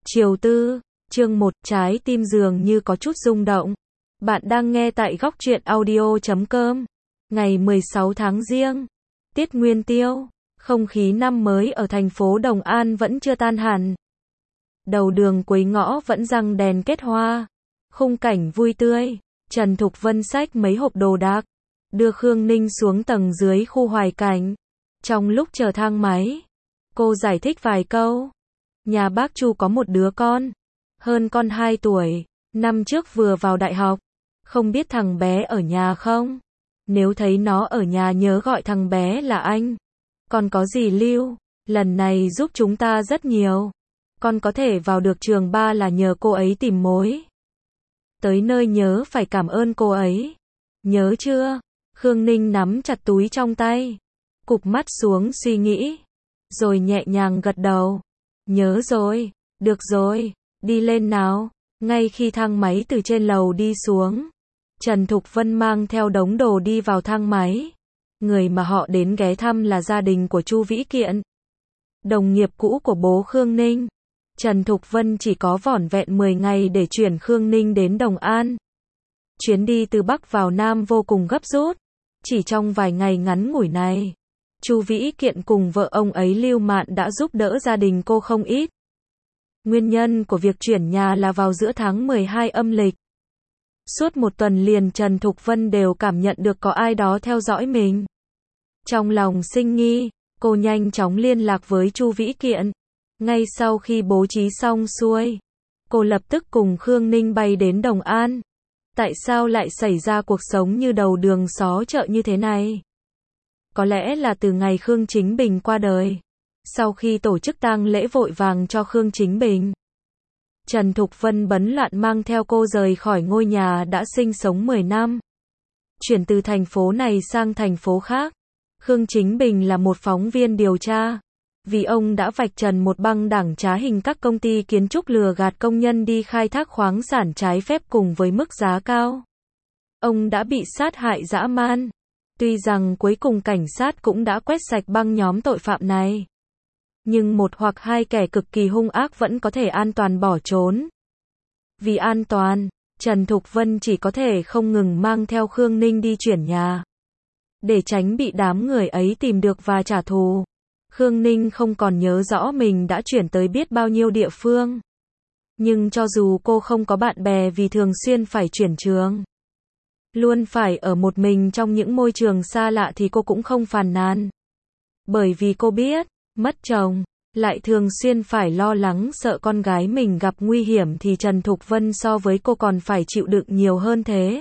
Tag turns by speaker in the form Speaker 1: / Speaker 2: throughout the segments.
Speaker 1: Chiều tư, chương 1, trái tim dường như có chút rung động. Bạn đang nghe tại góc truyện audio.com. Ngày 16 tháng Giêng, Tiết Nguyên Tiêu, không khí năm mới ở thành phố Đồng An vẫn chưa tan hẳn. Đầu đường cuối ngõ vẫn răng đèn kết hoa, khung cảnh vui tươi. Trần Thục Vân xách mấy hộp đồ đạc, đưa Khương Ninh xuống tầng dưới khu Hoài Cảnh. Trong lúc chờ thang máy, cô giải thích vài câu. Nhà bác Chu có một đứa con, hơn con 2 tuổi, năm trước vừa vào đại học. Không biết thằng bé ở nhà không? Nếu thấy nó ở nhà nhớ gọi thằng bé là anh. Còn có gì Lưu, lần này giúp chúng ta rất nhiều. Con có thể vào được trường 3 là nhờ cô ấy tìm mối. Tới nơi nhớ phải cảm ơn cô ấy. Nhớ chưa? Khương Ninh nắm chặt túi trong tay, cụp mắt xuống suy nghĩ, rồi nhẹ nhàng gật đầu. Nhớ rồi, được rồi, đi lên nào. Ngay khi thang máy từ trên lầu đi xuống, Trần Thục Vân mang theo đống đồ đi vào thang máy. Người mà họ đến ghé thăm là gia đình của Chu Vĩ Kiện, đồng nghiệp cũ của bố Khương Ninh. Trần Thục Vân chỉ có vỏn vẹn 10 ngày để chuyển Khương Ninh đến Đồng An. Chuyến đi từ Bắc vào Nam vô cùng gấp rút. Chỉ trong vài ngày ngắn ngủi này, Chu Vĩ Kiện cùng vợ ông ấy Lưu Mạn đã giúp đỡ gia đình cô không ít. Nguyên nhân của việc chuyển nhà là vào giữa tháng 12 âm lịch. Suốt một tuần liền Trần Thục Vân đều cảm nhận được có ai đó theo dõi mình. Trong lòng sinh nghi, cô nhanh chóng liên lạc với Chu Vĩ Kiện. Ngay sau khi bố trí xong xuôi, cô lập tức cùng Khương Ninh bay đến Đồng An. Tại sao lại xảy ra cuộc sống như đầu đường xó chợ như thế này? Có lẽ là từ ngày Khương Chính Bình qua đời. Sau khi tổ chức tang lễ vội vàng cho Khương Chính Bình, Trần Thục Vân bấn loạn mang theo cô rời khỏi ngôi nhà đã sinh sống 10 năm. Chuyển từ thành phố này sang thành phố khác. Khương Chính Bình là một phóng viên điều tra. Vì ông đã vạch trần một băng đảng trá hình các công ty kiến trúc lừa gạt công nhân đi khai thác khoáng sản trái phép cùng với mức giá cao. Ông đã bị sát hại dã man. Tuy rằng cuối cùng cảnh sát cũng đã quét sạch băng nhóm tội phạm này, nhưng một hoặc hai kẻ cực kỳ hung ác vẫn có thể an toàn bỏ trốn. Vì an toàn, Trần Thục Vân chỉ có thể không ngừng mang theo Khương Ninh đi chuyển nhà, để tránh bị đám người ấy tìm được và trả thù. Khương Ninh không còn nhớ rõ mình đã chuyển tới biết bao nhiêu địa phương. Nhưng cho dù cô không có bạn bè vì thường xuyên phải chuyển trường, luôn phải ở một mình trong những môi trường xa lạ thì cô cũng không phàn nàn. Bởi vì cô biết, mất chồng, lại thường xuyên phải lo lắng sợ con gái mình gặp nguy hiểm thì Trần Thục Vân so với cô còn phải chịu đựng nhiều hơn thế.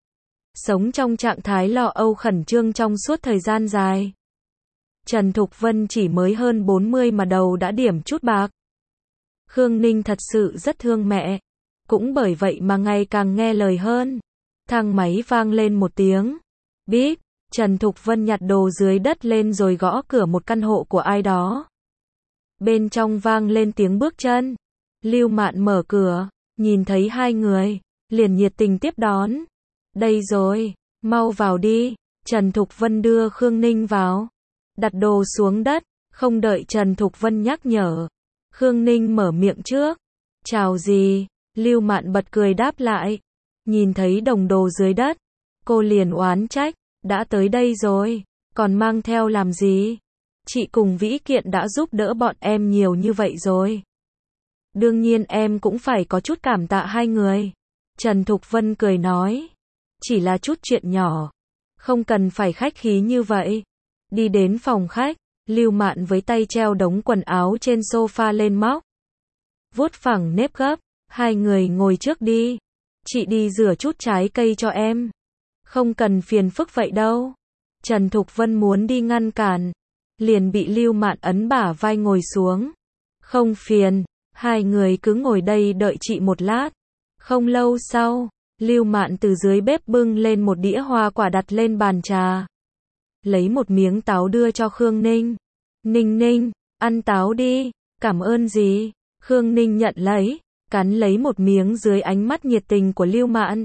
Speaker 1: Sống trong trạng thái lo âu khẩn trương trong suốt thời gian dài. Trần Thục Vân chỉ mới hơn 40 mà đầu đã điểm chút bạc. Khương Ninh thật sự rất thương mẹ. Cũng bởi vậy mà ngày càng nghe lời hơn. Thang máy vang lên một tiếng. Bíp, Trần Thục Vân nhặt đồ dưới đất lên rồi gõ cửa một căn hộ của ai đó. Bên trong vang lên tiếng bước chân. Lưu Mạn mở cửa, nhìn thấy hai người, liền nhiệt tình tiếp đón. Đây rồi, mau vào đi. Trần Thục Vân đưa Khương Ninh vào. Đặt đồ xuống đất, không đợi Trần Thục Vân nhắc nhở. Khương Ninh mở miệng trước. Chào gì? Lưu Mạn bật cười đáp lại. Nhìn thấy đồng đồ dưới đất, cô liền oán trách. Đã tới đây rồi, còn mang theo làm gì? Chị cùng Vĩ Kiện đã giúp đỡ bọn em nhiều như vậy rồi. Đương nhiên em cũng phải có chút cảm tạ hai người. Trần Thục Vân cười nói. Chỉ là chút chuyện nhỏ, không cần phải khách khí như vậy. Đi đến phòng khách, Lưu Mạn với tay treo đống quần áo trên sofa lên móc. Vuốt phẳng nếp gấp, hai người ngồi trước đi. Chị đi rửa chút trái cây cho em. Không cần phiền phức vậy đâu. Trần Thục Vân muốn đi ngăn cản, liền bị Lưu Mạn ấn bả vai ngồi xuống. Không phiền, hai người cứ ngồi đây đợi chị một lát. Không lâu sau, Lưu Mạn từ dưới bếp bưng lên một đĩa hoa quả đặt lên bàn trà. Lấy một miếng táo đưa cho Khương Ninh. Ninh Ninh, ăn táo đi. Cảm ơn gì? Khương Ninh nhận lấy, cắn lấy một miếng dưới ánh mắt nhiệt tình của Lưu Mạn.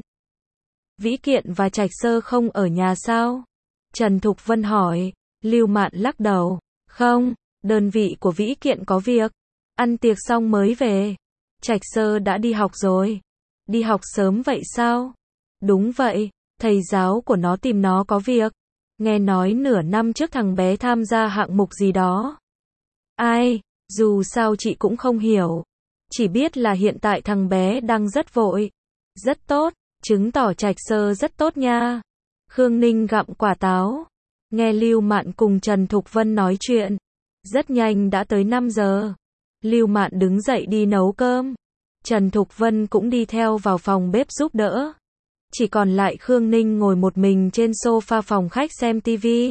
Speaker 1: Vĩ Kiện và Trạch Sơ không ở nhà sao? Trần Thục Vân hỏi. Lưu Mạn lắc đầu. Không, đơn vị của Vĩ Kiện có việc. Ăn tiệc xong mới về. Trạch Sơ đã đi học rồi. Đi học sớm vậy sao? Đúng vậy, thầy giáo của nó tìm nó có việc. Nghe nói nửa năm trước thằng bé tham gia hạng mục gì đó. Ai, dù sao chị cũng không hiểu. Chỉ biết là hiện tại thằng bé đang rất vội. Rất tốt, chứng tỏ Trạch Sơ rất tốt nha. Khương Ninh gặm quả táo. Nghe Lưu Mạn cùng Trần Thục Vân nói chuyện. Rất nhanh đã tới 5 giờ. Lưu Mạn đứng dậy đi nấu cơm. Trần Thục Vân cũng đi theo vào phòng bếp giúp đỡ. Chỉ còn lại Khương Ninh ngồi một mình trên sofa phòng khách xem tivi.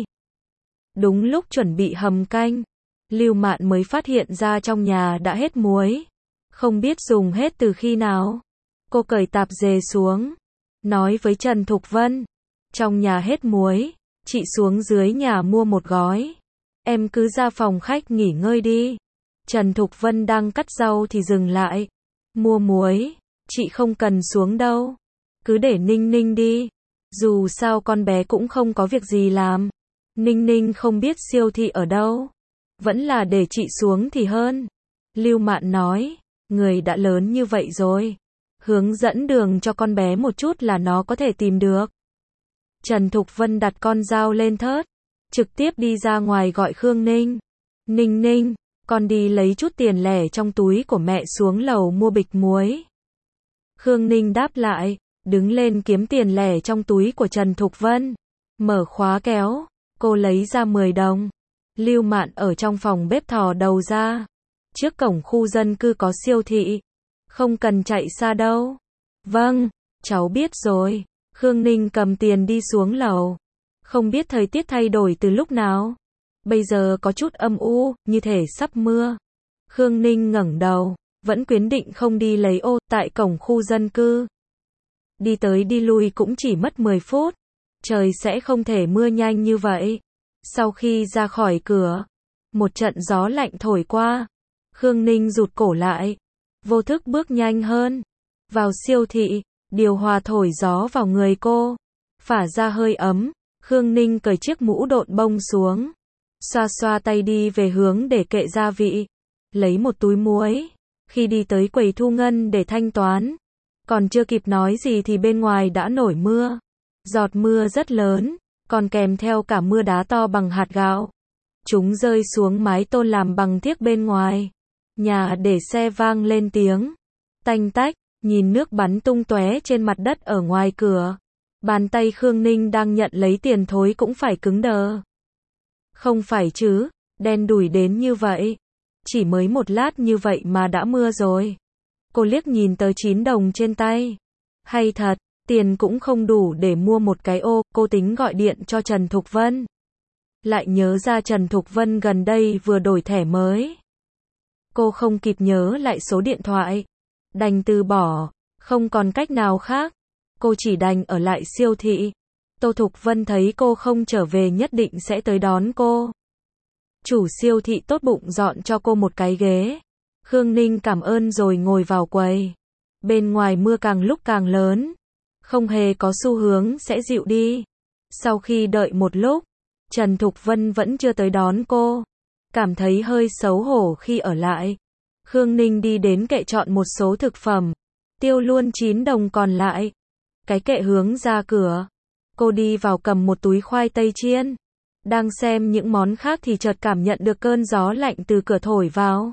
Speaker 1: Đúng lúc chuẩn bị hầm canh, Lưu Mạn mới phát hiện ra trong nhà đã hết muối. Không biết dùng hết từ khi nào. Cô cởi tạp dề xuống, nói với Trần Thục Vân, trong nhà hết muối, chị xuống dưới nhà mua một gói. Em cứ ra phòng khách nghỉ ngơi đi. Trần Thục Vân đang cắt rau thì dừng lại. Mua muối, chị không cần xuống đâu. Cứ để Ninh Ninh đi. Dù sao con bé cũng không có việc gì làm. Ninh Ninh không biết siêu thị ở đâu. Vẫn là để chị xuống thì hơn. Lưu Mạn nói, người đã lớn như vậy rồi. Hướng dẫn đường cho con bé một chút là nó có thể tìm được. Trần Thục Vân đặt con dao lên thớt. Trực tiếp đi ra ngoài gọi Khương Ninh. Ninh Ninh, con đi lấy chút tiền lẻ trong túi của mẹ xuống lầu mua bịch muối. Khương Ninh đáp lại, đứng lên kiếm tiền lẻ trong túi của Trần Thục Vân. Mở khóa kéo, cô lấy ra 10 đồng. Lưu Mạn ở trong phòng bếp thò đầu ra. Trước cổng khu dân cư có siêu thị. Không cần chạy xa đâu. Vâng, cháu biết rồi. Khương Ninh cầm tiền đi xuống lầu. Không biết thời tiết thay đổi từ lúc nào. Bây giờ có chút âm u, như thể sắp mưa. Khương Ninh ngẩng đầu, vẫn quyết định không đi lấy ô tại cổng khu dân cư. Đi tới đi lui cũng chỉ mất 10 phút. Trời sẽ không thể mưa nhanh như vậy. Sau khi ra khỏi cửa, một trận gió lạnh thổi qua. Khương Ninh rụt cổ lại, vô thức bước nhanh hơn. Vào siêu thị, điều hòa thổi gió vào người cô, phả ra hơi ấm. Khương Ninh cởi chiếc mũ độn bông xuống, xoa xoa tay đi về hướng để kệ gia vị, lấy một túi muối. Khi đi tới quầy thu ngân để thanh toán, còn chưa kịp nói gì thì bên ngoài đã nổi mưa. Giọt mưa rất lớn, còn kèm theo cả mưa đá to bằng hạt gạo. Chúng rơi xuống mái tôn làm bằng thiếc bên ngoài. Nhà để xe vang lên tiếng tanh tách, nhìn nước bắn tung tóe trên mặt đất ở ngoài cửa. Bàn tay Khương Ninh đang nhận lấy tiền thối cũng phải cứng đờ. Không phải chứ, đen đủi đến như vậy. Chỉ mới một lát như vậy mà đã mưa rồi. Cô liếc nhìn tờ 9 đồng trên tay. Hay thật, tiền cũng không đủ để mua một cái ô. Cô tính gọi điện cho Trần Thục Vân. Lại nhớ ra Trần Thục Vân gần đây vừa đổi thẻ mới. Cô không kịp nhớ lại số điện thoại. Đành từ bỏ, không còn cách nào khác. Cô chỉ đành ở lại siêu thị. Tô Thục Vân thấy cô không trở về nhất định sẽ tới đón cô. Chủ siêu thị tốt bụng dọn cho cô một cái ghế. Khương Ninh cảm ơn rồi ngồi vào quầy. Bên ngoài mưa càng lúc càng lớn, không hề có xu hướng sẽ dịu đi. Sau khi đợi một lúc, Trần Thục Vân vẫn chưa tới đón cô. Cảm thấy hơi xấu hổ khi ở lại. Khương Ninh đi đến kệ chọn một số thực phẩm, tiêu luôn 9 đồng còn lại. Cái kệ hướng ra cửa. Cô đi vào cầm một túi khoai tây chiên. Đang xem những món khác thì chợt cảm nhận được cơn gió lạnh từ cửa thổi vào.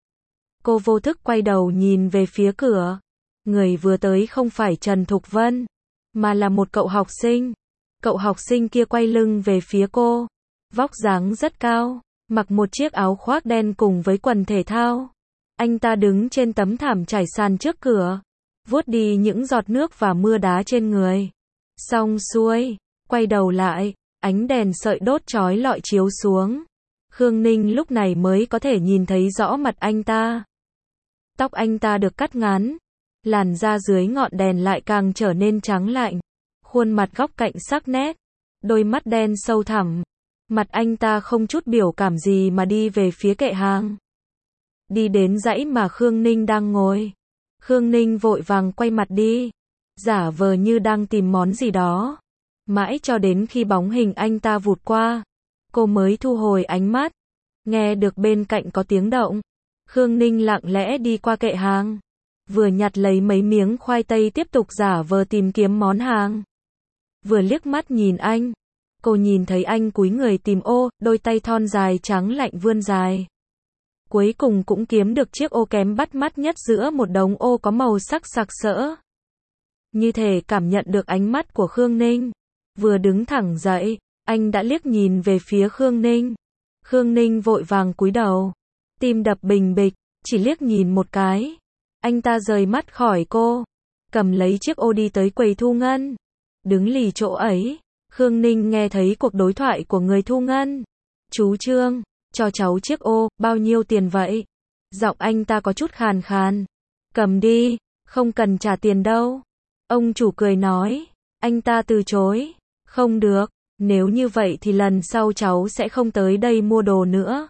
Speaker 1: Cô vô thức quay đầu nhìn về phía cửa. Người vừa tới không phải Trần Thục Vân, mà là một cậu học sinh. Cậu học sinh kia quay lưng về phía cô. Vóc dáng rất cao, mặc một chiếc áo khoác đen cùng với quần thể thao. Anh ta đứng trên tấm thảm trải sàn trước cửa, vuốt đi những giọt nước và mưa đá trên người. Xong xuôi, quay đầu lại, ánh đèn sợi đốt chói lọi chiếu xuống. Khương Ninh lúc này mới có thể nhìn thấy rõ mặt anh ta. Tóc anh ta được cắt ngắn, làn da dưới ngọn đèn lại càng trở nên trắng lạnh. Khuôn mặt góc cạnh sắc nét, đôi mắt đen sâu thẳm. Mặt anh ta không chút biểu cảm gì mà đi về phía kệ hàng. Đi đến dãy mà Khương Ninh đang ngồi. Khương Ninh vội vàng quay mặt đi, giả vờ như đang tìm món gì đó. Mãi cho đến khi bóng hình anh ta vụt qua, cô mới thu hồi ánh mắt. Nghe được bên cạnh có tiếng động, Khương Ninh lặng lẽ đi qua kệ hàng. vừa nhặt lấy mấy miếng khoai tây tiếp tục giả vờ tìm kiếm món hàng. Vừa liếc mắt nhìn anh, cô nhìn thấy anh cúi người tìm ô, đôi tay thon dài trắng lạnh vươn dài. Cuối cùng cũng kiếm được chiếc ô kém bắt mắt nhất giữa một đống ô có màu sắc sặc sỡ. Như thể cảm nhận được ánh mắt của Khương Ninh. Vừa đứng thẳng dậy, anh đã liếc nhìn về phía Khương Ninh. Khương Ninh vội vàng cúi đầu. Tim đập bình bịch, chỉ liếc nhìn một cái. Anh ta rời mắt khỏi cô. Cầm lấy chiếc ô đi tới quầy thu ngân. Đứng lì chỗ ấy, Khương Ninh nghe thấy cuộc đối thoại của người thu ngân. Chú Trương, cho cháu chiếc ô, bao nhiêu tiền vậy? Giọng anh ta có chút khàn khàn. Cầm đi, không cần trả tiền đâu. Ông chủ cười nói. Anh ta từ chối. Không được, nếu như vậy thì lần sau cháu sẽ không tới đây mua đồ nữa.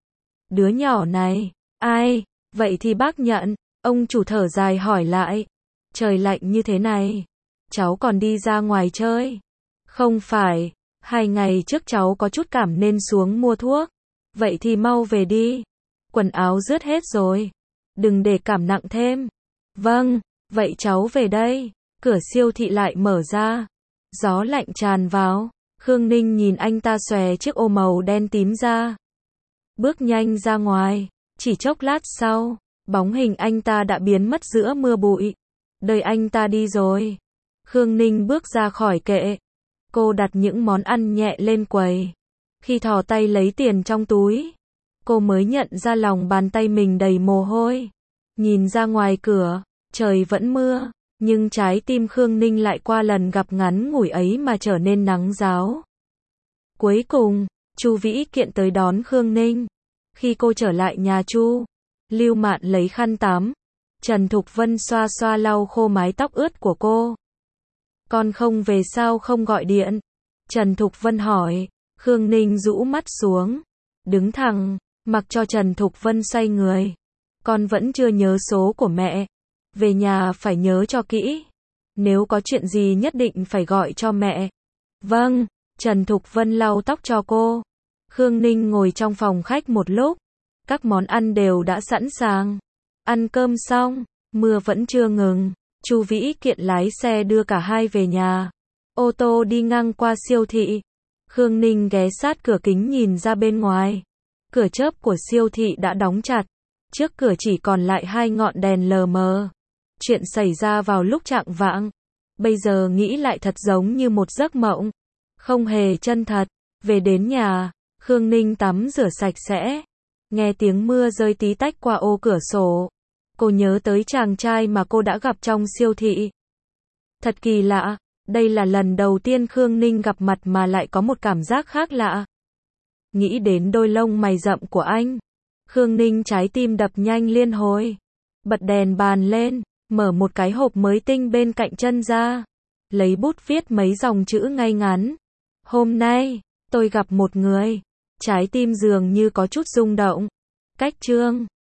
Speaker 1: Đứa nhỏ này, ai? Vậy thì bác nhận. Ông chủ thở dài hỏi lại. Trời lạnh như thế này, cháu còn đi ra ngoài chơi? Không phải, 2 ngày trước cháu có chút cảm nên xuống mua thuốc. Vậy thì mau về đi. Quần áo rớt hết rồi. Đừng để cảm nặng thêm. Vâng, vậy cháu về đây. Cửa siêu thị lại mở ra. Gió lạnh tràn vào. Khương Ninh nhìn anh ta xòe chiếc ô màu đen tím ra. Bước nhanh ra ngoài. Chỉ chốc lát sau, bóng hình anh ta đã biến mất giữa mưa bụi. Đời anh ta đi rồi. Khương Ninh bước ra khỏi kệ. Cô đặt những món ăn nhẹ lên quầy. Khi thò tay lấy tiền trong túi, cô mới nhận ra lòng bàn tay mình đầy mồ hôi. Nhìn ra ngoài cửa, trời vẫn mưa, nhưng trái tim Khương Ninh lại qua lần gặp ngắn ngủi ấy mà trở nên nắng ráo. Cuối cùng, Chu Vĩ Kiện tới đón Khương Ninh. Khi cô trở lại nhà Chu, Lưu Mạn lấy khăn tắm. Trần Thục Vân xoa xoa lau khô mái tóc ướt của cô. Con không về sao không gọi điện? Trần Thục Vân hỏi. Khương Ninh rũ mắt xuống, đứng thẳng, mặc cho Trần Thục Vân xoay người. Con vẫn chưa nhớ số của mẹ. Về nhà phải nhớ cho kỹ. Nếu có chuyện gì nhất định phải gọi cho mẹ. Vâng, Trần Thục Vân lau tóc cho cô. Khương Ninh ngồi trong phòng khách một lúc. Các món ăn đều đã sẵn sàng. Ăn cơm xong, mưa vẫn chưa ngừng. Chu Vĩ Kiện lái xe đưa cả hai về nhà. Ô tô đi ngang qua siêu thị. Khương Ninh ghé sát cửa kính nhìn ra bên ngoài. Cửa chớp của siêu thị đã đóng chặt. Trước cửa chỉ còn lại 2 ngọn đèn lờ mờ. Chuyện xảy ra vào lúc chạng vạng. Bây giờ nghĩ lại thật giống như một giấc mộng. Không hề chân thật. Về đến nhà, Khương Ninh tắm rửa sạch sẽ. Nghe tiếng mưa rơi tí tách qua ô cửa sổ. Cô nhớ tới chàng trai mà cô đã gặp trong siêu thị. Thật kỳ lạ. Đây là lần đầu tiên Khương Ninh gặp mặt mà lại có một cảm giác khác lạ. Nghĩ đến đôi lông mày rậm của anh. Khương Ninh trái tim đập nhanh liên hồi. Bật đèn bàn lên, mở một cái hộp mới tinh bên cạnh chân ra. Lấy bút viết mấy dòng chữ ngay ngắn. Hôm nay, tôi gặp một người. Trái tim dường như có chút rung động. Cách chương